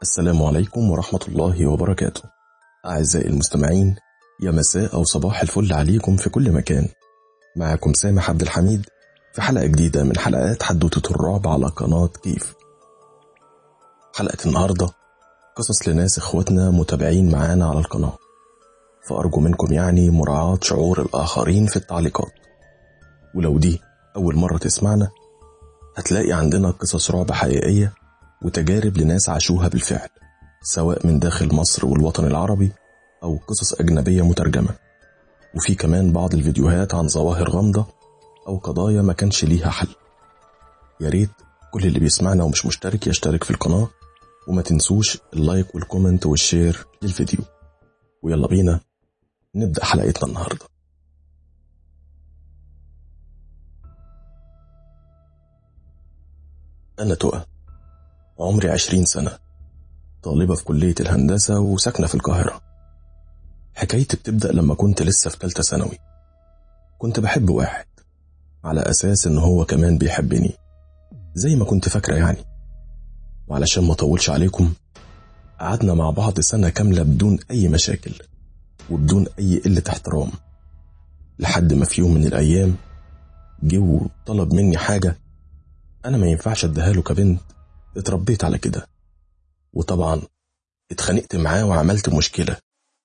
السلام عليكم ورحمة الله وبركاته. أعزائي المستمعين، يا مساء أو صباح الفل عليكم في كل مكان. معكم سامح عبد الحميد في حلقة جديدة من حلقات حدوتة الرعب على قناة كيف. حلقة النهاردة قصص لناس إخوتنا متابعين معانا على القناة، فأرجو منكم مراعاة شعور الآخرين في التعليقات. ولو دي أول مرة تسمعنا، هتلاقي عندنا قصص رعب حقيقية وتجارب لناس عاشوها بالفعل، سواء من داخل مصر والوطن العربي أو قصص أجنبية مترجمة. وفي كمان بعض الفيديوهات عن ظواهر غامضة أو قضايا ما كانش ليها حل. يا ريت كل اللي بيسمعنا ومش مشترك يشترك في القناة، وما تنسوش اللايك والكومنت والشير للفيديو. ويلا بينا نبدأ حلقتنا النهاردة. أنا تقى، عمري 20 سنة، طالبة في كلية الهندسة وساكنة في القاهرة. حكايتي بتبدأ لما كنت لسه في ثالثة ثانوي. كنت بحب واحد على أساس إن هو كمان بيحبني زي ما كنت فاكرة وعلشان ما أطولش عليكم، قعدنا مع بعض سنة كاملة بدون أي مشاكل وبدون أي قلة احترام، لحد ما في يوم من الأيام جه وطلب مني حاجة أنا ما ينفعش أديها له كبنت اتربيت على كده. وطبعا اتخانقت معاه وعملت مشكلة.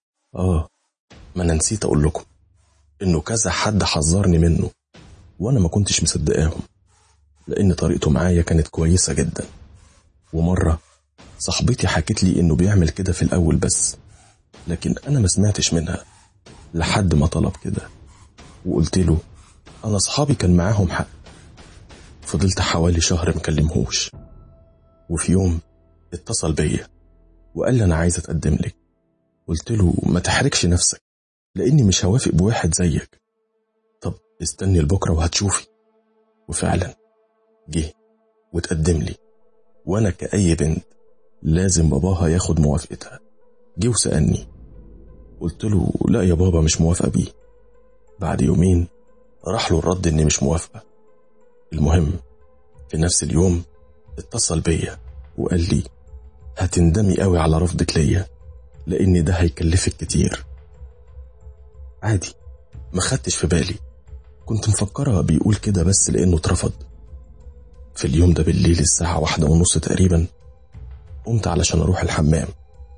ما أنا نسيت أقول لكم إنه كذا حد حذرني منه، وأنا ما كنتش مصدقاهم لأن طريقته معايا كانت كويسة جدا. ومرة صاحبتي حكت لي إنه بيعمل كده في الأول بس، لكن أنا ما سمعتش منها لحد ما طلب كده، وقلت له أنا صحابي كان معاهم حق. فضلت حوالي شهر مكلمهوش، وفي يوم اتصل بيا وقال لي أنا عايز أتقدم لك. قلت له ما تحركش نفسك لأني مش هوافق بواحد زيك. طب استني لبكرة وهتشوفي. وفعلا جه وتقدم لي، وأنا كأي بنت لازم باباها ياخد موافقتها. جه وسألني، قلت له لا يا بابا مش موافقة بيه. بعد يومين راح له الرد إني مش موافقة. المهم في نفس اليوم اتصل بيا وقال لي هتندمي قوي على رفضك ليا لأن ده هيكلفك كتير. عادي، ما خدتش في بالي، كنت مفكرة بيقول كده بس لأنه اترفض. في اليوم ده بالليل الساعة 1:30 تقريبا قمت علشان أروح الحمام.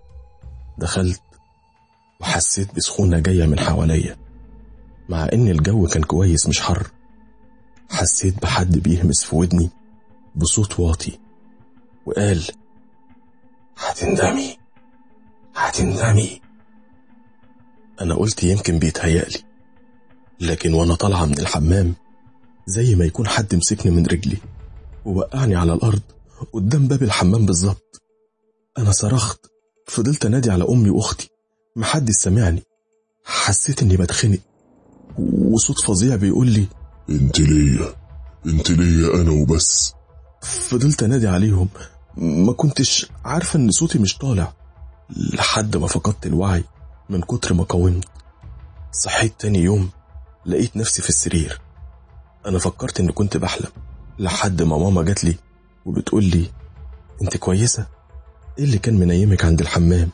دخلت وحسيت بسخونة جاية من حواليا، مع إن الجو كان كويس مش حر. حسيت بحد بيهمس في ودني بصوت واطي وقال هتندمي هتندمي. أنا قلت يمكن بيتهيألي، لكن وأنا طالعة من الحمام زي ما يكون حد مسكني من رجلي ووقعني على الأرض قدام باب الحمام بالظبط. أنا صرخت، فضلت أنادي على أمي وأختي، محدش سمعني. حسيت إني بتخنق وصوت فظيع بيقول لي انت ليا انا وبس. فضلت أنادي عليهم، ما كنتش عارفة إن صوتي مش طالع، لحد ما فقدت الوعي من كتر ما قاومت. صحيت تاني يوم لقيت نفسي في السرير. أنا فكرت إن كنت بحلم، لحد ما ماما جات لي وبتقول لي انت كويسة؟ ايه اللي كان منيمك عند الحمام؟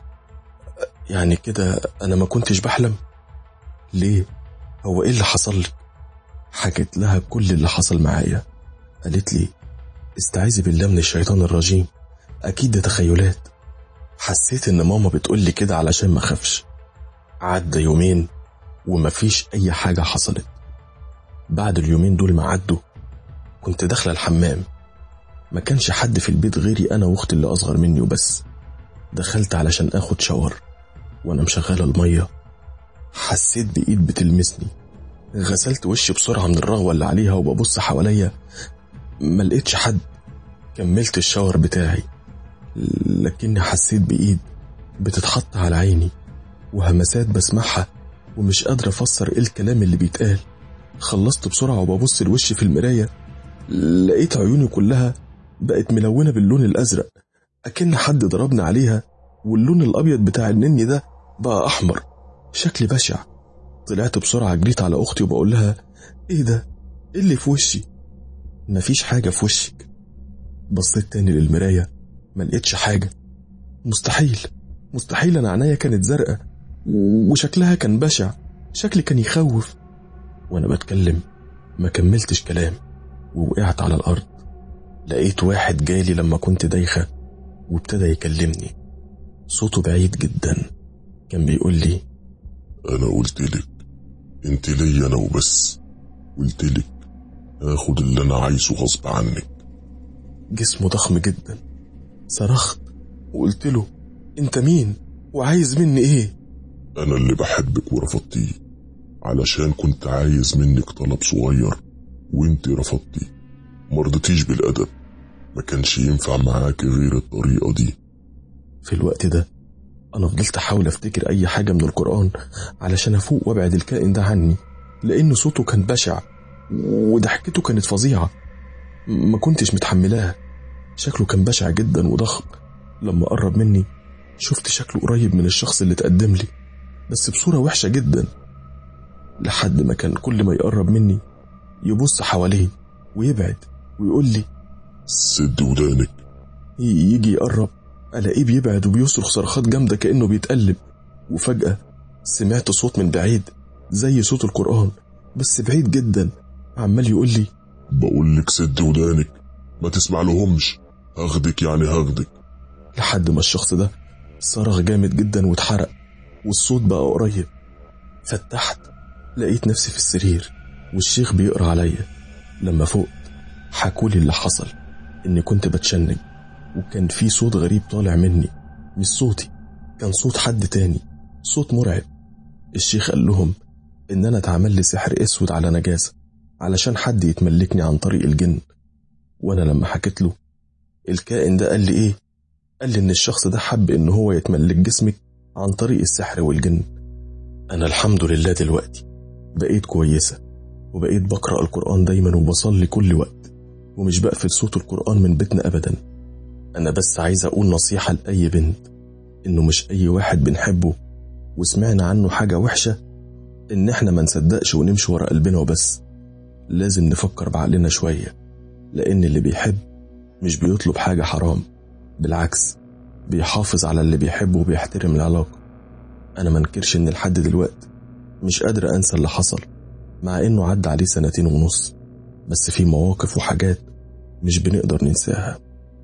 كده أنا ما كنتش بحلم؟ ليه؟ هو ايه اللي حصل لك؟ حكيت لها كل اللي حصل معايا. قالت لي استعيذي بالله من الشيطان الرجيم، أكيد ده تخيلات. حسيت إن ماما بتقول لي كده علشان ما خافش. عدى يومين ومفيش أي حاجة حصلت. بعد اليومين دول ما عدوا كنت داخلة الحمام، ما كانش حد في البيت غيري أنا وأختي اللي أصغر مني وبس. دخلت علشان أخد شاور، وأنا مشغلة المية حسيت بإيد بتلمسني. غسلت وشي بسرعة من الرغوة اللي عليها وببص حواليا، ما لقيتش حد. كملت الشاور بتاعي، لكني حسيت بإيد بتتحط على عيني وهمسات بسمعها ومش قادرة أفسر إيه الكلام اللي بيتقال. خلصت بسرعة وببص الوش في المراية، لقيت عيوني كلها بقت ملونة باللون الأزرق، أكن حد ضربني عليها، واللون الأبيض بتاع النني ده بقى أحمر. شكلي بشع. طلعت بسرعة جريت على أختي وبقول لها إيه ده؟ إيه اللي في وشي؟ مفيش حاجة في وشك. بصيت تاني للمراية ما لقيتش حاجة. مستحيل، أنا عينيا كانت زرقاء وشكلها كان بشع، شكلي كان يخوف. وأنا بتكلم ما كملتش كلام ووقعت على الأرض. لقيت واحد جالي لما كنت دايخة وابتدى يكلمني، صوته بعيد جدا، كان بيقول لي: أنا قلتلك انت لي أنا وبس، قلتلك هاخد اللي أنا عايزه غصب عنك. جسمه ضخم جدا. صرخت وقلت له: انت مين وعايز مني ايه؟ أنا اللي بحبك ورفضتيه، علشان كنت عايز منك طلب صغير وانت رفضتي، مرضتيش بالأدب، ما كانش ينفع معاك غير الطريقة دي. في الوقت ده أنا فضلت أحاول أفتكر أي حاجة من القرآن علشان أفوق وابعد الكائن ده عني، لأن صوته كان بشع وضحكته كانت فظيعة، ما كنتش متحملاها. شكله كان بشع جدا وضخم. لما قرب مني شفت شكله قريب من الشخص اللي تقدم لي، بس بصورة وحشة جدا، لحد ما كان كل ما يقرب مني يبص حواليه ويبعد ويقول لي: سد ودانك. يجي يقرب ألاقيه بيبعد وبيصرخ صرخات جامدة كأنه بيتقلب. وفجأة سمعت صوت من بعيد زي صوت القرآن بس بعيد جدا، عمال يقول لي: بقولك سد ودانك، ما تسمع لهمش، هاخدك يعني هاخدك. لحد ما الشخص ده صرخ جامد جدا واتحرق والصوت بقى قريب. فتحت لقيت نفسي في السرير والشيخ بيقرأ عليا. لما فوقت حكولي اللي حصل، إني كنت بتشنج وكان في صوت غريب طالع مني، مش صوتي، كان صوت حد تاني، صوت مرعب. الشيخ قال لهم إن أنا اتعمل لي سحر أسود على نجاسة علشان حد يتملكني عن طريق الجن. وأنا لما حكيت له الكائن ده قال لي إيه؟ قال لي إن الشخص ده حب إن هو يتملك جسمك عن طريق السحر والجن. أنا الحمد لله دلوقتي بقيت كويسة، وبقيت بقرأ القرآن دايما وبصلي كل وقت، ومش بقفل صوت القرآن من بيتنا أبدا. أنا بس عايز أقول نصيحة لأي بنت، إنه مش أي واحد بنحبه وسمعنا عنه حاجة وحشة إن إحنا ما نصدقش ونمشي ورا قلبنا وبس. لازم نفكر بعقلنا شوية، لأن اللي بيحب مش بيطلب حاجة حرام، بالعكس بيحافظ على اللي بيحبه وبيحترم العلاقة. أنا منكرش إن لحد دلوقتي مش قادر أنسى اللي حصل، مع إنه عدى عليه 2.5 سنين، بس في مواقف وحاجات مش بنقدر ننساها.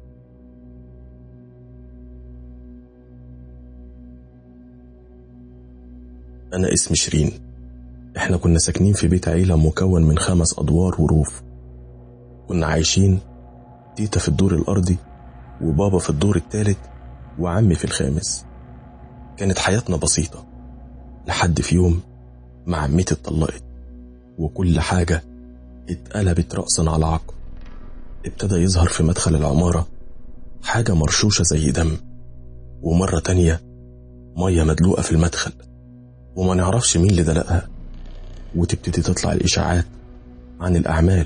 أنا اسمي شيرين. إحنا كنا ساكنين في بيت عيلة مكون من 5 أدوار وروف. كنا عايشين تيتا في الدور الأرضي وبابا في الدور الثالث وعمي في الخامس. كانت حياتنا بسيطة لحد في يوم ما عمتي اتطلقت وكل حاجة اتقلبت رأسا على عقب. ابتدى يظهر في مدخل العمارة حاجة مرشوشة زي دم، ومرة تانية مية مدلوقة في المدخل وما نعرفش مين اللي دلقها. وتبتدي تطلع الإشاعات عن الأعمال،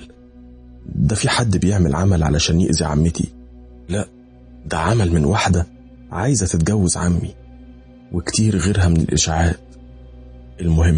ده في حد بيعمل عمل علشان يأذي عمتي، لا ده عمل من واحدة عايزة تتجوز عمي، وكتير غيرها من الإشاعات. المهم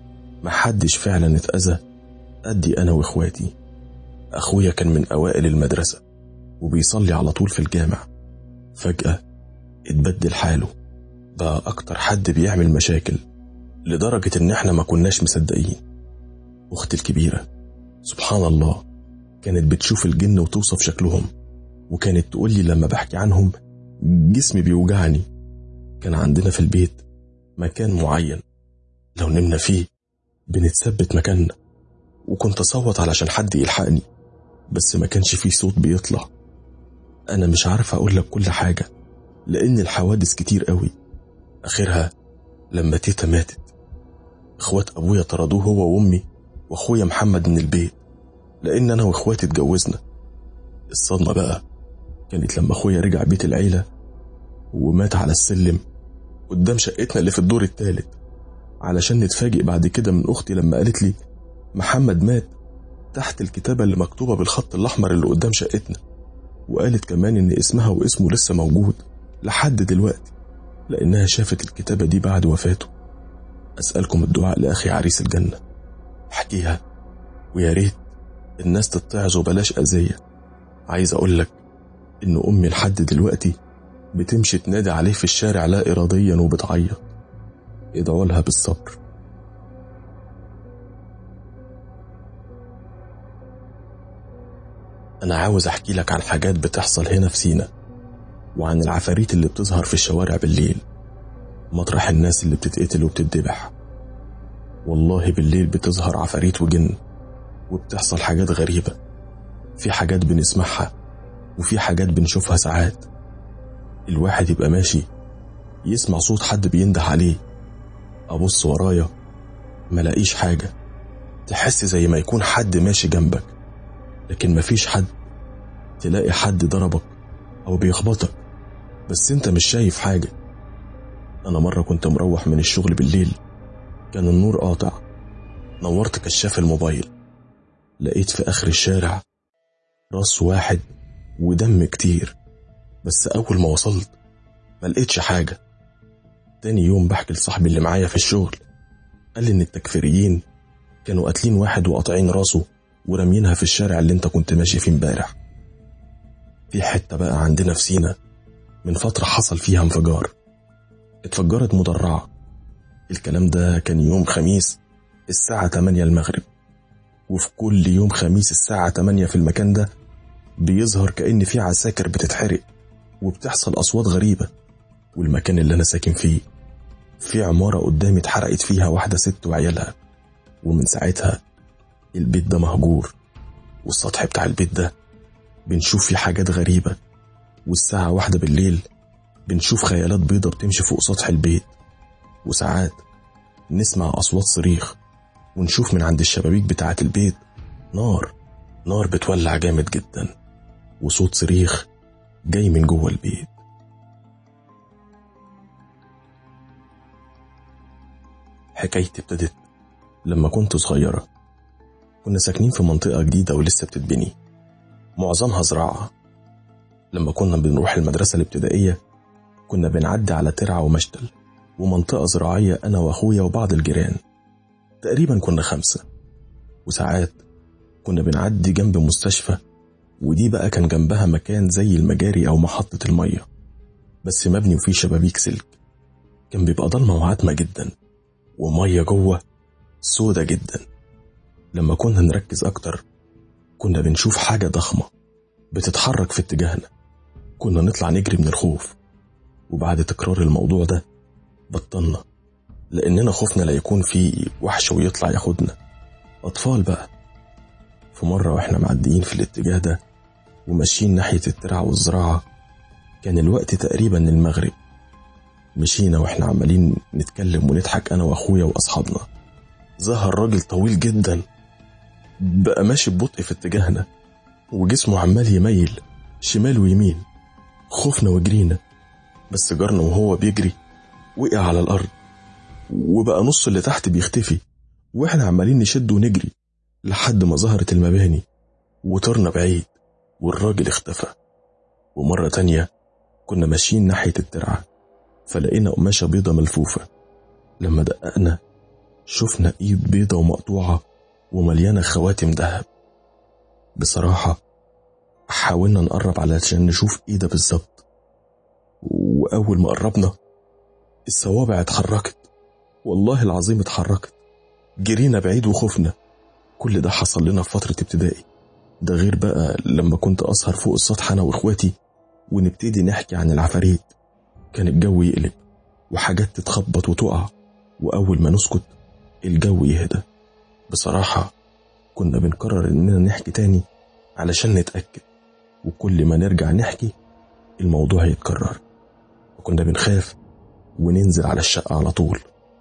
محدش فعلا اتأذى قدي أنا وإخواتي. أخويا كان من أوائل المدرسة وبيصلي على طول في الجامع، فجأة اتبدل حاله، بقى أكتر حد بيعمل مشاكل لدرجة إن إحنا ما كناش مصدقين. أختي الكبيرة سبحان الله كانت بتشوف الجن وتوصف شكلهم، وكانت تقولي لما بحكي عنهم جسمي بيوجعني. كان عندنا في البيت مكان معين لو نمنا فيه بنتثبت مكاننا، وكنت أصوت علشان حد يلحقني بس ما كانش فيه صوت بيطلع. أنا مش عارف أقول لك كل حاجة لأن الحوادث كتير قوي. آخرها لما تيتا ماتت إخوات أبويا طردوه هو وأمي وأخويا محمد من البيت، لأن أنا وإخواتي اتجوزنا. الصدمة بقى كانت لما أخويا رجع بيت العيلة ومات على السلم قدام شقتنا اللي في الدور الثالث، علشان نتفاجئ بعد كده من أختي لما قالت لي محمد مات تحت الكتابة اللي مكتوبة بالخط الأحمر اللي قدام شقتنا، وقالت كمان إن اسمها واسمه لسه موجود لحد دلوقتي لأنها شافت الكتابة دي بعد وفاته. أسألكم الدعاء لأخي عريس الجنة، احكيها ويا ريت الناس تتعظ وبلاش أذية. عايز أقول لك إن أمي لحد دلوقتي بتمشي تنادي عليه في الشارع لا إراديا وبتعيط. ادعوا لها بالصبر. أنا عاوز أحكي لك عن حاجات بتحصل هنا في سينا، وعن العفاريت اللي بتظهر في الشوارع بالليل مطرح الناس اللي بتتقتل وبتتذبح. والله بالليل بتظهر عفاريت وجن، وبتحصل حاجات غريبة. في حاجات بنسمعها وفي حاجات بنشوفها ساعات. الواحد يبقى ماشي يسمع صوت حد بينده عليه، أبص ورايا ملاقيش حاجة. تحس زي ما يكون حد ماشي جنبك لكن مفيش حد. تلاقي حد ضربك أو بيخبطك بس انت مش شايف حاجة. أنا مرة كنت مروح من الشغل بالليل، كان النور قاطع، نورت كشاف الموبايل، لقيت في آخر الشارع راس واحد ودم كتير. بس أول ما وصلت ما لقيتش حاجة. تاني يوم بحكي لصاحبي اللي معايا في الشغل، قال لي إن التكفيريين كانوا قاتلين واحد وقاطعين راسه ورمينها في الشارع اللي انت كنت ماشي فيه امبارح. في حتة بقى عندنا في سينا من فترة حصل فيها انفجار، اتفجرت مدرعة. الكلام ده كان يوم خميس الساعة 8 المغرب، وفي كل يوم خميس الساعة 8 في المكان ده بيظهر كأن في عساكر بتتحرق وبتحصل أصوات غريبة. والمكان اللي أنا ساكن فيه في عمارة قدامي اتحرقت فيها واحدة ست وعيالها، ومن ساعتها البيت ده مهجور. والسطح بتاع البيت ده بنشوف فيه حاجات غريبة، والساعة 1 بالليل بنشوف خيالات بيضة بتمشي فوق سطح البيت. وساعات نسمع أصوات صريخ، ونشوف من عند الشبابيك بتاعة البيت نار بتولع جامد جدا، وصوت صريخ جاي من جوه البيت. حكايتي ابتدت لما كنت صغيرة. كنا ساكنين في منطقة جديدة ولسه بتتبني، معظمها زراعة. لما كنا بنروح المدرسة الابتدائية كنا بنعدي على ترعة ومشتل ومنطقة زراعية أنا وأخويا وبعض الجيران، تقريبا كنا 5. وساعات كنا بنعدي جنب مستشفى، ودي بقى كان جنبها مكان زي المجاري أو محطة المية بس مبني وفيه شبابيك سلك. كان بيبقى ضلمة وعتمة جدا، ومية جوه سودة جدا. لما كنا نركز أكتر كنا بنشوف حاجة ضخمة بتتحرك في اتجاهنا. كنا نطلع نجري من الخوف، وبعد تكرار الموضوع ده بطلنا، لأننا خوفنا لا يكون في وحش ويطلع ياخدنا، أطفال بقى. في مرة وإحنا معديين في الاتجاه ده وماشيين ناحية الترعة والزراعة، كان الوقت تقريبا المغرب. مشينا وإحنا عمالين نتكلم ونضحك أنا وأخويا وأصحابنا. ظهر راجل طويل جدا بقى ماشي ببطء في اتجاهنا، وجسمه عمال يميل شمال ويمين. خوفنا وجرينا، بس جارنا وهو بيجري وقع على الأرض، وبقى نص اللي تحت بيختفي، وإحنا عمالين نشد ونجري لحد ما ظهرت المباني وطرنا بعيد والراجل اختفى. ومرة تانية كنا ماشيين ناحية الترعة، فلقينا قماشة بيضة ملفوفة. لما دققنا شفنا ايد بيضة ومقطوعة ومليانة خواتم ذهب. بصراحة حاولنا نقرب علشان نشوف ايه ده بالظبط، وأول ما قربنا الصوابع اتحركت، والله العظيم اتحركت. جرينا بعيد وخفنا. كل ده حصل لنا في فترة ابتدائي. ده غير بقى لما كنت أسهر فوق السطح أنا وإخواتي ونبتدي نحكي عن العفاريت. كان الجو يقلب وحاجات تتخبط وتقع، وأول ما نسكت الجو يهدى. بصراحة كنا بنقرر إننا نحكي تاني علشان نتأكد، وكل ما نرجع نحكي الموضوع يتكرر، وكنا بنخاف وننزل على الشقة على طول.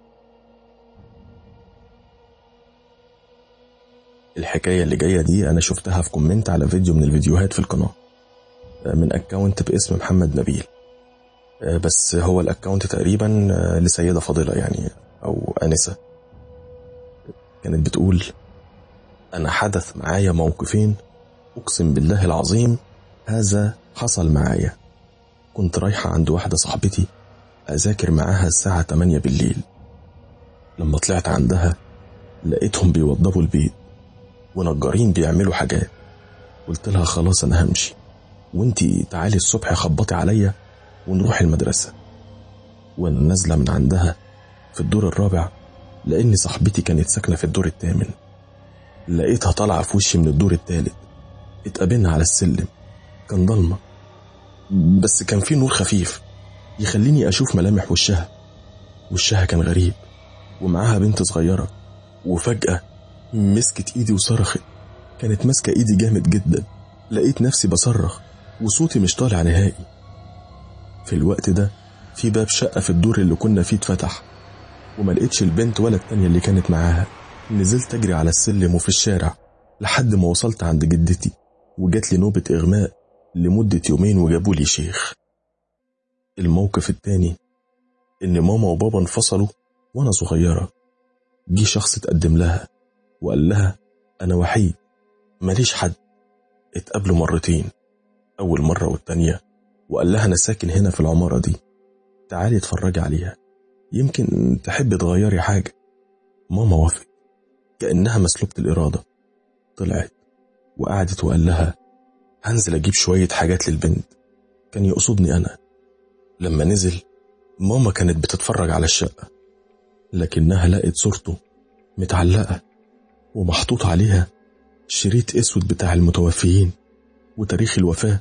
الحكاية اللي جاية دي أنا شفتها في كومنت على فيديو من الفيديوهات في القناة من أكاونت باسم محمد نبيل، بس هو الأكاونت تقريبا لسيدة فاضلة يعني أو أنسة. كانت بتقول: أنا حدث معايا موقفين أقسم بالله العظيم هذا حصل معايا. كنت رايحة عند واحدة صاحبتي أذاكر معاها الساعة 8 بالليل. لما طلعت عندها لقيتهم بيوضبوا البيت ونجارين بيعملوا حاجات. قلت لها خلاص أنا همشي، وانتي تعالي الصبح خبطي عليا ونروح المدرسة. وأنا نازلة من عندها في الدور الرابع، لأن صاحبتي كانت ساكنة في الدور الثامن، لقيتها طالعة في وشي من الدور الثالث. اتقابلنا على السلم، كان ضلمة بس كان فيه نور خفيف يخليني أشوف ملامح وشها كان غريب، ومعاها بنت صغيرة. وفجأة مسكت إيدي وصرخت، كانت ماسكة إيدي جامد جدا. لقيت نفسي بصرخ وصوتي مش طالع نهائي. في الوقت ده في باب شقة في الدور اللي كنا فيه اتفتح، وما لقيتش البنت ولا التانية اللي كانت معاها. نزلت أجري على السلم وفي الشارع لحد ما وصلت عند جدتي، وجات لي نوبة إغماء لمدة يومين وجابوا لي شيخ. الموقف التاني إن ماما وبابا انفصلوا وأنا صغيرة. جه شخص اتقدم لها وقال لها أنا وحيد ماليش حد. اتقابلوا مرتين، أول مرة والتانية، وقال لها أنا ساكن هنا في العمارة دي، تعالي اتفرجي عليها يمكن تحبي تغيري حاجة. ماما وافقت كأنها مسلوبة الإرادة. طلعت وقعدت وقال لها هنزل أجيب شوية حاجات للبنت. كان يقصدني أنا. لما نزل ماما كانت بتتفرج على الشقة، لكنها لقت صورته متعلقة ومحطوط عليها شريط اسود بتاع المتوفيين، وتاريخ الوفاة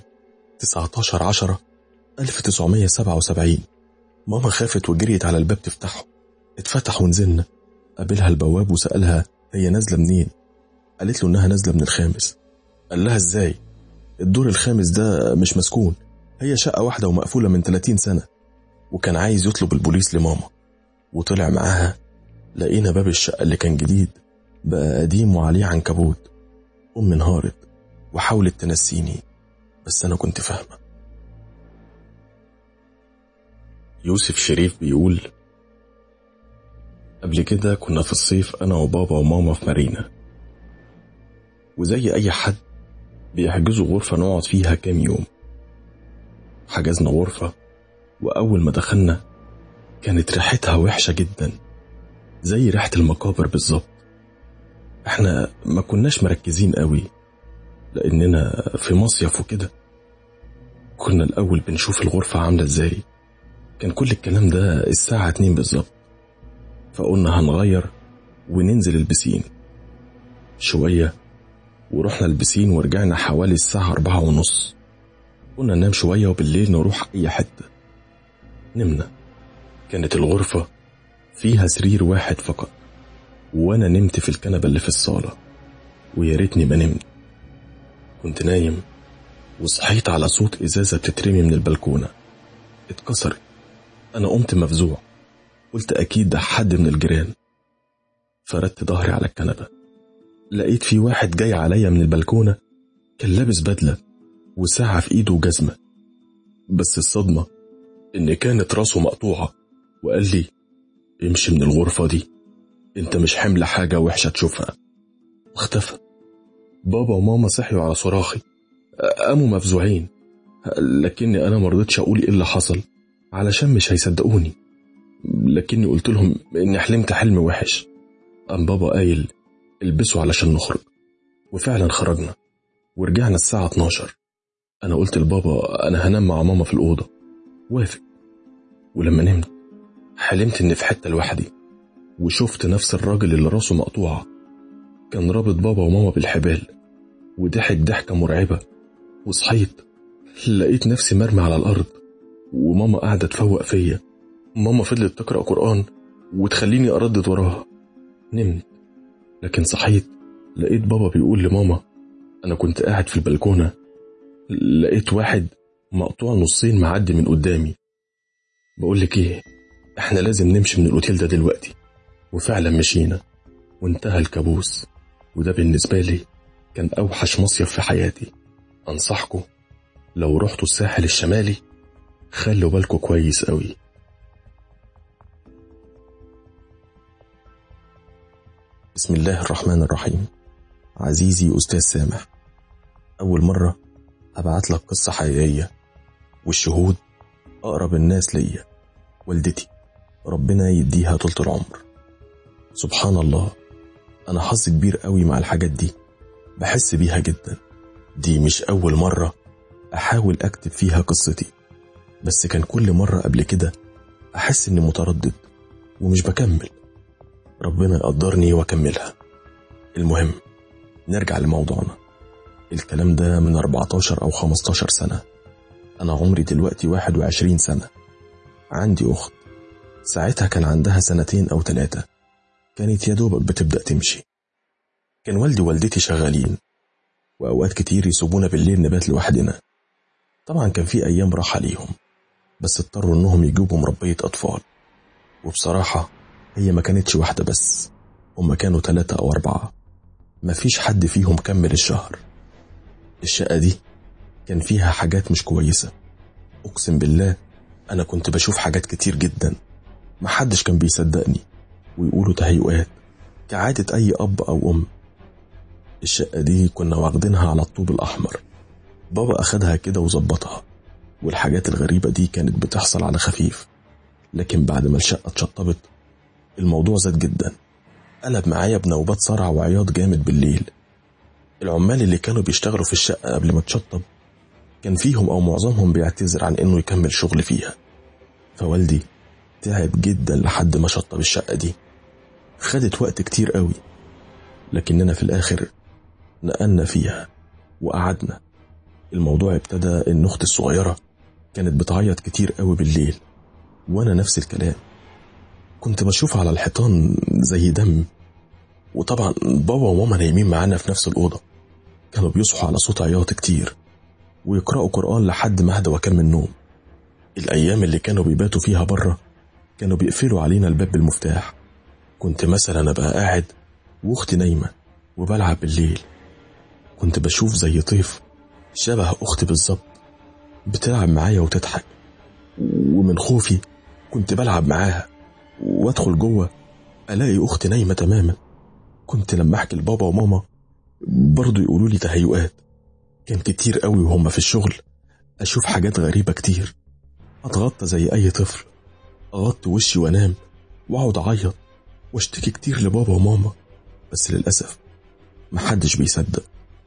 19/10/1977. ماما خافت وجريت على الباب تفتحه. اتفتح ونزلنا. قابلها البواب وسألها هي نازلة منين. قالت له انها نازلة من الخامس. قال لها ازاي؟ الدور الخامس ده مش مسكون، هي شقة واحدة ومقفولة من 30 سنة. وكان عايز يطلب البوليس لماما. وطلع معاها. لقينا باب الشقة اللي كان جديد بقى قديم وعليه عنكبوت. أمي انهارت وحاولت تنسيني، بس أنا كنت فاهمة. يوسف شريف بيقول قبل كده كنا في الصيف أنا وبابا وماما في مارينا، وزي أي حد بيحجزوا غرفة نقعد فيها كام يوم. حجزنا غرفة، وأول ما دخلنا كانت ريحتها وحشة جدا زي ريحة المقابر بالظبط. احنا ما كناش مركزين قوي لأننا في مصيف وكده. كنا الأول بنشوف الغرفة عاملة ازاي. كان كل الكلام ده الساعة 2 بالظبط، فقلنا هنغير وننزل البسين شوية. ورحنا البسين ورجعنا حوالي الساعة 4:30. قلنا ننام شوية وبالليل نروح أي حتة. نمنا. كانت الغرفة فيها سرير واحد فقط، وأنا نمت في الكنبة اللي في الصالة، ويا ريتني ما نمت. كنت نايم وصحيت على صوت إزازة بتترمي من البلكونة. اتكسرت. أنا قمت مفزوع، قلت أكيد ده حد من الجيران. فردت ظهري على الكنبة، لقيت في واحد جاي عليا من البلكونة، كان لابس بدلة وساعة في إيده وجزمة. بس الصدمة إن كانت راسه مقطوعة، وقال لي امشي من الغرفة دي، انت مش حمل حاجة وحشة تشوفها. واختفى. بابا وماما صحيوا على صراخي، قاموا مفزوعين، لكني أنا مرضتش أقول إيه اللي حصل علشان مش هيصدقوني. لكني قلت لهم إني حلمت حلم وحش. قام بابا قايل البسوا علشان نخرج، وفعلا خرجنا ورجعنا الساعة 12. أنا قلت لبابا أنا هنام مع ماما في الأوضة، وافق. ولما نمت حلمت إني في حتة لوحدي، وشفت نفس الراجل اللي راسه مقطوعة كان رابط بابا وماما بالحبال، وضحك ضحكة مرعبة. وصحيت لقيت نفسي مرمي على الأرض، وماما قاعدة تفوق فيا. ماما فضلت تقرأ قرآن وتخليني أردد وراها. نمت، لكن صحيت لقيت بابا بيقول لماما أنا كنت قاعد في البلكونة، لقيت واحد مقطوع نصين معدي من قدامي. بقولك إيه، إحنا لازم نمشي من الأوتيل ده دلوقتي. وفعلا مشينا وانتهى الكابوس. وده بالنسبة لي كان أوحش مصيف في حياتي. أنصحكم لو رحتوا الساحل الشمالي خلوا بالكم كويس قوي. بسم الله الرحمن الرحيم. عزيزي أستاذ سامح، أول مرة هبعت لك قصة حقيقية، والشهود أقرب الناس ليا، والدتي ربنا يديها طولة العمر. سبحان الله، أنا حظ كبير قوي مع الحاجات دي، بحس بيها جدا. دي مش أول مرة أحاول أكتب فيها قصتي، بس كان كل مرة قبل كده أحس إني متردد ومش بكمل. ربنا يقدرني وأكملها. المهم نرجع لموضوعنا. الكلام ده من 14 أو 15 سنة. أنا عمري دلوقتي 21 سنة. عندي أخت ساعتها كان عندها 2 أو 3، كانت يدوبك بتبدأ تمشي. كان والدي ووالدتي شغالين، وأوقات كتير يسيبونا بالليل نبات لوحدنا. طبعا كان في أيام راحة ليهم، بس اضطروا إنهم يجيبوا مربية أطفال. وبصراحة هي ما كانتش واحدة بس، هما كانوا 3 أو 4. مفيش حد فيهم كمل الشهر. الشقة دي كان فيها حاجات مش كويسة. أقسم بالله أنا كنت بشوف حاجات كتير جدا، محدش كان بيصدقني ويقولوا تهيؤات كعادة أي أب أو أم. الشقة دي كنا واخدينها على الطوب الأحمر. بابا أخدها كده وظبطها، والحاجات الغريبة دي كانت بتحصل على خفيف. لكن بعد ما الشقة اتشطبت الموضوع زاد جدا، قلب معايا بنوبات صرع وعياط جامد بالليل. العمال اللي كانوا بيشتغلوا في الشقة قبل ما تشطب كان فيهم أو معظمهم بيعتذر عن إنه يكمل شغل فيها. فوالدي تعب جدا لحد ما شطب الشقة دي. خدت وقت كتير قوي، لكننا في الآخر نقلنا فيها وقعدنا. الموضوع ابتدى إن أختي الصغيرة كانت بتعيط كتير قوي بالليل، وأنا نفس الكلام. كنت بشوف على الحيطان زي دم. وطبعا بابا وماما نايمين معانا في نفس الأوضة، كانوا بيصحوا على صوت عياط كتير ويقرأوا قرآن لحد ما اهدى وكان من النوم. الأيام اللي كانوا بيباتوا فيها بره كانوا بيقفلوا علينا الباب بالمفتاح. كنت مثلا أبقى قاعد وأختي نايمة وبلعب بالليل، كنت بشوف زي طيف شبه أختي بالظبط بتلعب معايا وتضحك، ومن خوفي كنت بلعب معاها وادخل جوه ألاقي أختي نايمة تماما. كنت لما أحكي لبابا وماما برضو يقولوا لي تهيؤات. كان كتير قوي وهم في الشغل أشوف حاجات غريبة كتير. أتغطى زي أي طفل، أغطي وشي وأنام وأقعد أعيط واشتكي كتير لبابا وماما، بس للأسف محدش بيصدق.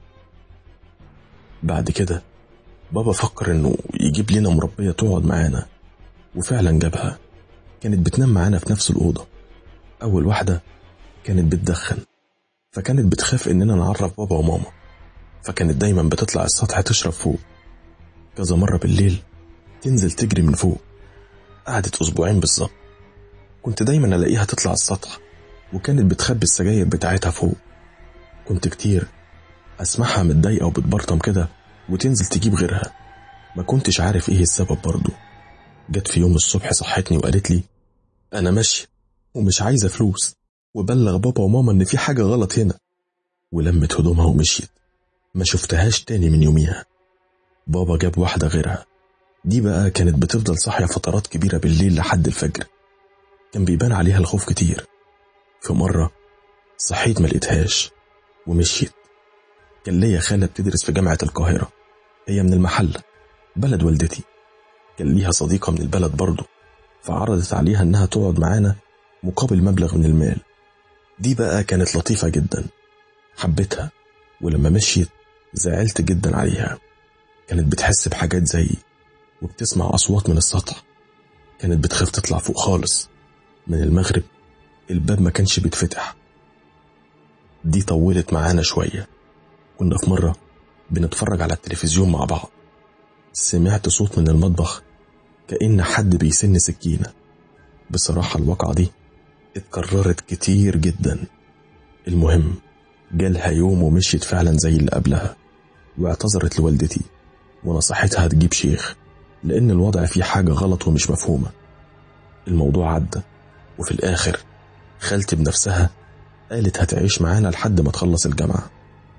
بعد كده بابا فكر إنه يجيب لنا مربية تقعد معانا، وفعلا جابها. كانت بتنام معانا في نفس الأوضة. أول واحدة كانت بتدخن، فكانت بتخاف إننا نعرف بابا وماما، فكانت دايما بتطلع السطح تشرب فوق. كذا مرة بالليل تنزل تجري من فوق. قعدت 2 أسبوع بالظبط. كنت دايما ألاقيها تطلع السطح، وكانت بتخبي السجاير بتاعتها فوق. كنت كتير أسمعها متضايقة وبتبرطم كده وتنزل تجيب غيرها. ما كنتش عارف إيه السبب برضو. جت في يوم الصبح صحتني وقالت لي أنا ماشي ومش عايزة فلوس، وبلغ بابا وماما إن في حاجة غلط هنا. ولمت هدومها ومشيت. ما شفتهاش تاني من يوميها. بابا جاب واحدة غيرها. دي بقى كانت بتفضل صاحية فترات كبيرة بالليل لحد الفجر. كان بيبان عليها الخوف كتير. في مرة صحيت ما لقيتهاش ومشيت. كان ليا خالة بتدرس في جامعة القاهرة، هي من المحلة بلد والدتي. كان ليها صديقة من البلد برضو، فعرضت عليها انها تقعد معانا مقابل مبلغ من المال. دي بقى كانت لطيفة جدا، حبيتها. ولما مشيت زعلت جدا عليها. كانت بتحس بحاجات زي وبتسمع أصوات من السطح. كانت بتخاف تطلع فوق خالص. من المغرب الباب ما كانش بيتفتح. دي طولت معانا شوية. كنا في مرة بنتفرج على التلفزيون مع بعض، سمعت صوت من المطبخ كأن حد بيسن سكينة. بصراحة الواقعة دي اتكررت كتير جدا. المهم جالها يوم ومشيت فعلا زي اللي قبلها، واعتذرت لوالدتي ونصحتها تجيب شيخ لأن الوضع فيه حاجة غلط ومش مفهومة. الموضوع عدى، وفي الآخر خالتي بنفسها قالت هتعيش معانا لحد ما تخلص الجامعة.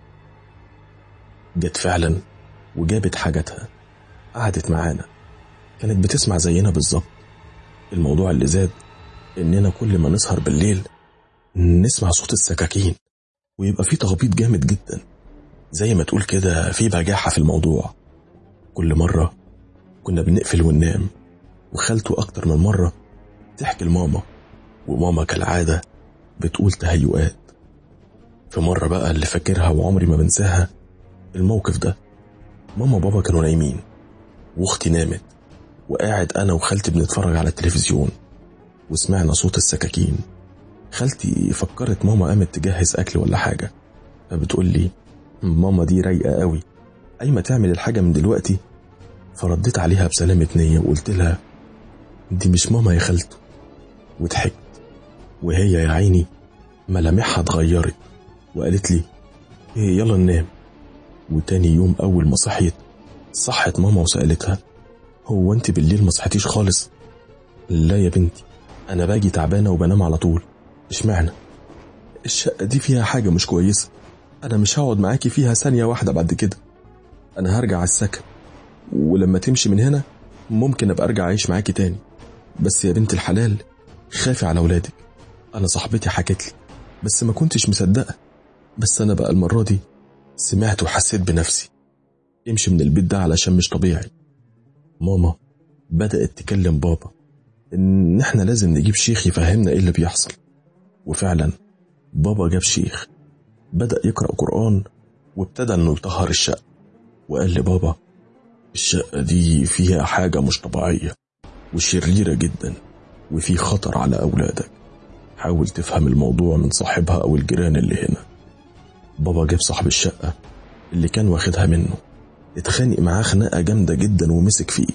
جت فعلا وجابت حاجتها، قعدت معانا، كانت بتسمع زينا بالظبط. الموضوع اللي زاد إننا كل ما نسهر بالليل نسمع صوت السكاكين، ويبقى فيه تخبيط جامد جدا، زي ما تقول كده في بجاحة في الموضوع. كل مرة كنا بنقفل وننام، وخالته أكتر من مرة تحكي لماما، وماما كالعادة بتقول تهيؤات. في مرة بقى اللي فاكرها وعمري ما بنساها الموقف ده. ماما وبابا كانوا نايمين، واختي نامت، وقاعد أنا وخالتي بنتفرج على التلفزيون، وسمعنا صوت السكاكين. خالتي فكرت ماما قامت تجهز أكل ولا حاجة، فبتقول لي ماما دي رايقة قوي، أيما تعمل الحاجة من دلوقتي. فرديت عليها بسلامة نية وقلت لها دي مش ماما يا خالته، وضحكت. وهي يا عيني ملامحها اتغيرت وقالت لي ايه يلا ننام. وتاني يوم أول ما صحت ماما وسألتها هو انت بالليل ما صحتيش خالص؟ لا يا بنتي، أنا باجي تعبانة وبنام على طول. اشمعنى؟ الشقة دي فيها حاجة مش كويسة، أنا مش هقعد معاكي فيها ثانية واحدة بعد كده، أنا هرجع السكن، ولما تمشي من هنا ممكن أبقى أرجع أعيش معاكي تاني. بس يا بنت الحلال خافي على أولادك، أنا صاحبتي حكت لي بس ما كنتش مصدقة، بس أنا بقى المرة دي سمعت وحسيت بنفسي. امشي من البيت ده علشان مش طبيعي. ماما بدأت تكلم بابا إن إحنا لازم نجيب شيخ يفهمنا إيه اللي بيحصل. وفعلا بابا جاب شيخ بدأ يقرأ قرآن وابتدى إنه يطهر الشقة، وقال لي بابا الشقة دي فيها حاجة مش طبيعية وشريرة جدا وفي خطر على أولادك، حاول تفهم الموضوع من صاحبها أو الجيران اللي هنا. بابا جاب صاحب الشقة اللي كان واخدها منه، اتخانق معاه خناقة جامدة جدا ومسك فيه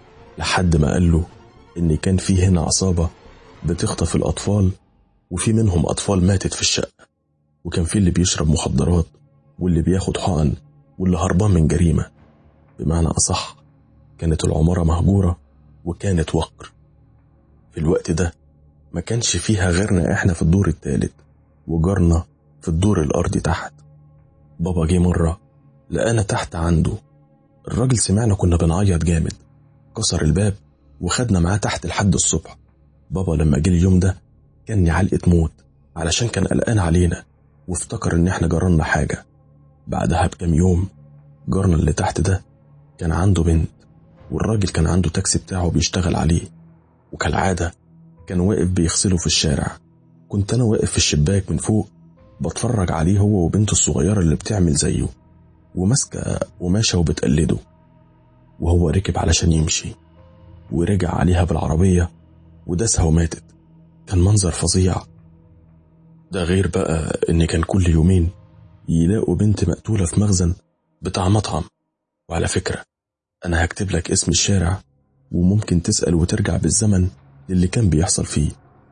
لحد ما قال له إن كان في هنا عصابة بتخطف الأطفال، وفي منهم أطفال ماتت في الشقة، وكان في اللي بيشرب مخدرات واللي بياخد حقن واللي هربان من جريمة. بمعنى أصح كانت العمارة مهجورة وكانت وقر. في الوقت ده ما كانش فيها غيرنا احنا في الدور الثالث وجارنا في الدور الأرضي تحت. بابا جه مرة لقانا تحت عنده، الراجل سمعنا كنا بنعيط جامد، كسر الباب وخدنا معاه تحت لحد الصبح. بابا لما جه اليوم ده كان علقة موت علشان كان قلقان علينا وافتكر ان احنا جرالنا حاجة. بعدها بكام يوم جارنا اللي تحت ده كان عنده بنت، والراجل كان عنده تاكسي بتاعه بيشتغل عليه، وكالعادة كان واقف بيغسله في الشارع. كنت أنا واقف في الشباك من فوق بتفرج عليه هو وبنته الصغيرة اللي بتعمل زيه وماسكة قماشة وبتقلده، وهو ركب علشان يمشي ورجع عليها بالعربية وداسها وماتت. كان منظر فظيع. ده غير بقى إن كان كل يومين يلاقوا بنت مقتولة في مخزن بتاع مطعم. وعلى فكرة أنا هكتب لك اسم الشارع وممكن تسأل وترجع بالزمن للي كان بيحصل فيه.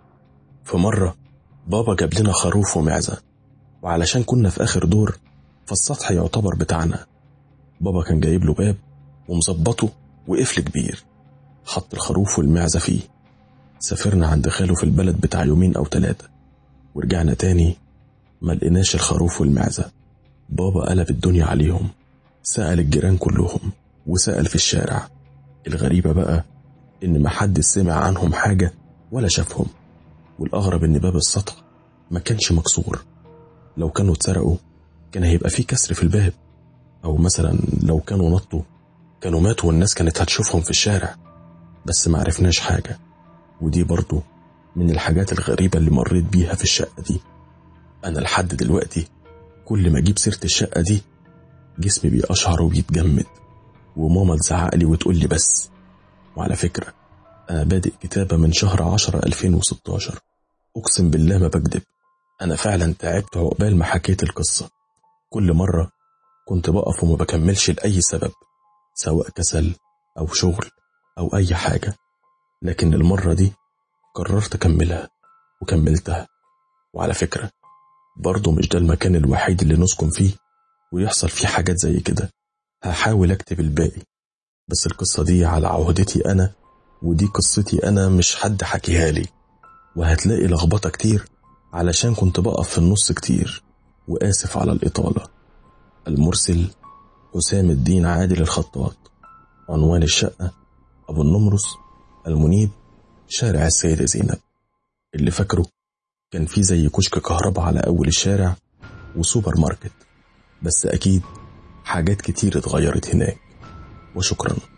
في مرة بابا جاب لنا خروف ومعزة، وعلشان كنا في آخر دور فالسطح يعتبر بتاعنا، بابا كان جايب له باب ومظبطه وقفل كبير، حط الخروف والمعزة فيه. سافرنا عند خاله في البلد بتاع يومين أو 3، ورجعنا تاني ما لقيناش الخروف والمعزة. بابا قلب الدنيا عليهم، سأل الجيران كلهم وسأل في الشارع. الغريبة بقى إن ما حد سمع عنهم حاجة ولا شافهم، والأغرب إن باب السطح ما كانش مكسور. لو كانوا اتسرقوا كان هيبقى فيه كسر في الباب، أو مثلا لو كانوا نطوا كانوا ماتوا والناس كانت هتشوفهم في الشارع، بس ما عرفناش حاجة. ودي برضو من الحاجات الغريبة اللي مريت بيها في الشقة دي. أنا لحد دلوقتي كل ما أجيب سيرة الشقة دي جسمي بيقشعر وبيتجمد، وماما تزعق لي وتقول لي بس. وعلى فكرة أنا بادئ كتابة من شهر 10/2016، أقسم بالله ما بكذب، أنا فعلا تعبت عقبال ما حكيت القصة. كل مرة كنت بقف وما بكملش لأي سبب، سواء كسل أو شغل أو أي حاجة، لكن المرة دي قررت أكملها وكملتها. وعلى فكرة برضو مش ده المكان الوحيد اللي نسكن فيه ويحصل فيه حاجات زي كده، هحاول أكتب الباقي، بس القصة دي على عهدتي أنا، ودي قصتي أنا مش حد حكيها لي، وهتلاقي لخبطة كتير علشان كنت بقف في النص كتير، وآسف على الإطالة. المرسل حسام الدين عادل الخطاط. عنوان الشقة أبو النمرس، المنيب، شارع السيدة زينب. اللي فاكره كان فيه زي كشك كهرباء على أول الشارع وسوبر ماركت، بس أكيد حاجات كتير اتغيرت هناك. وشكرا.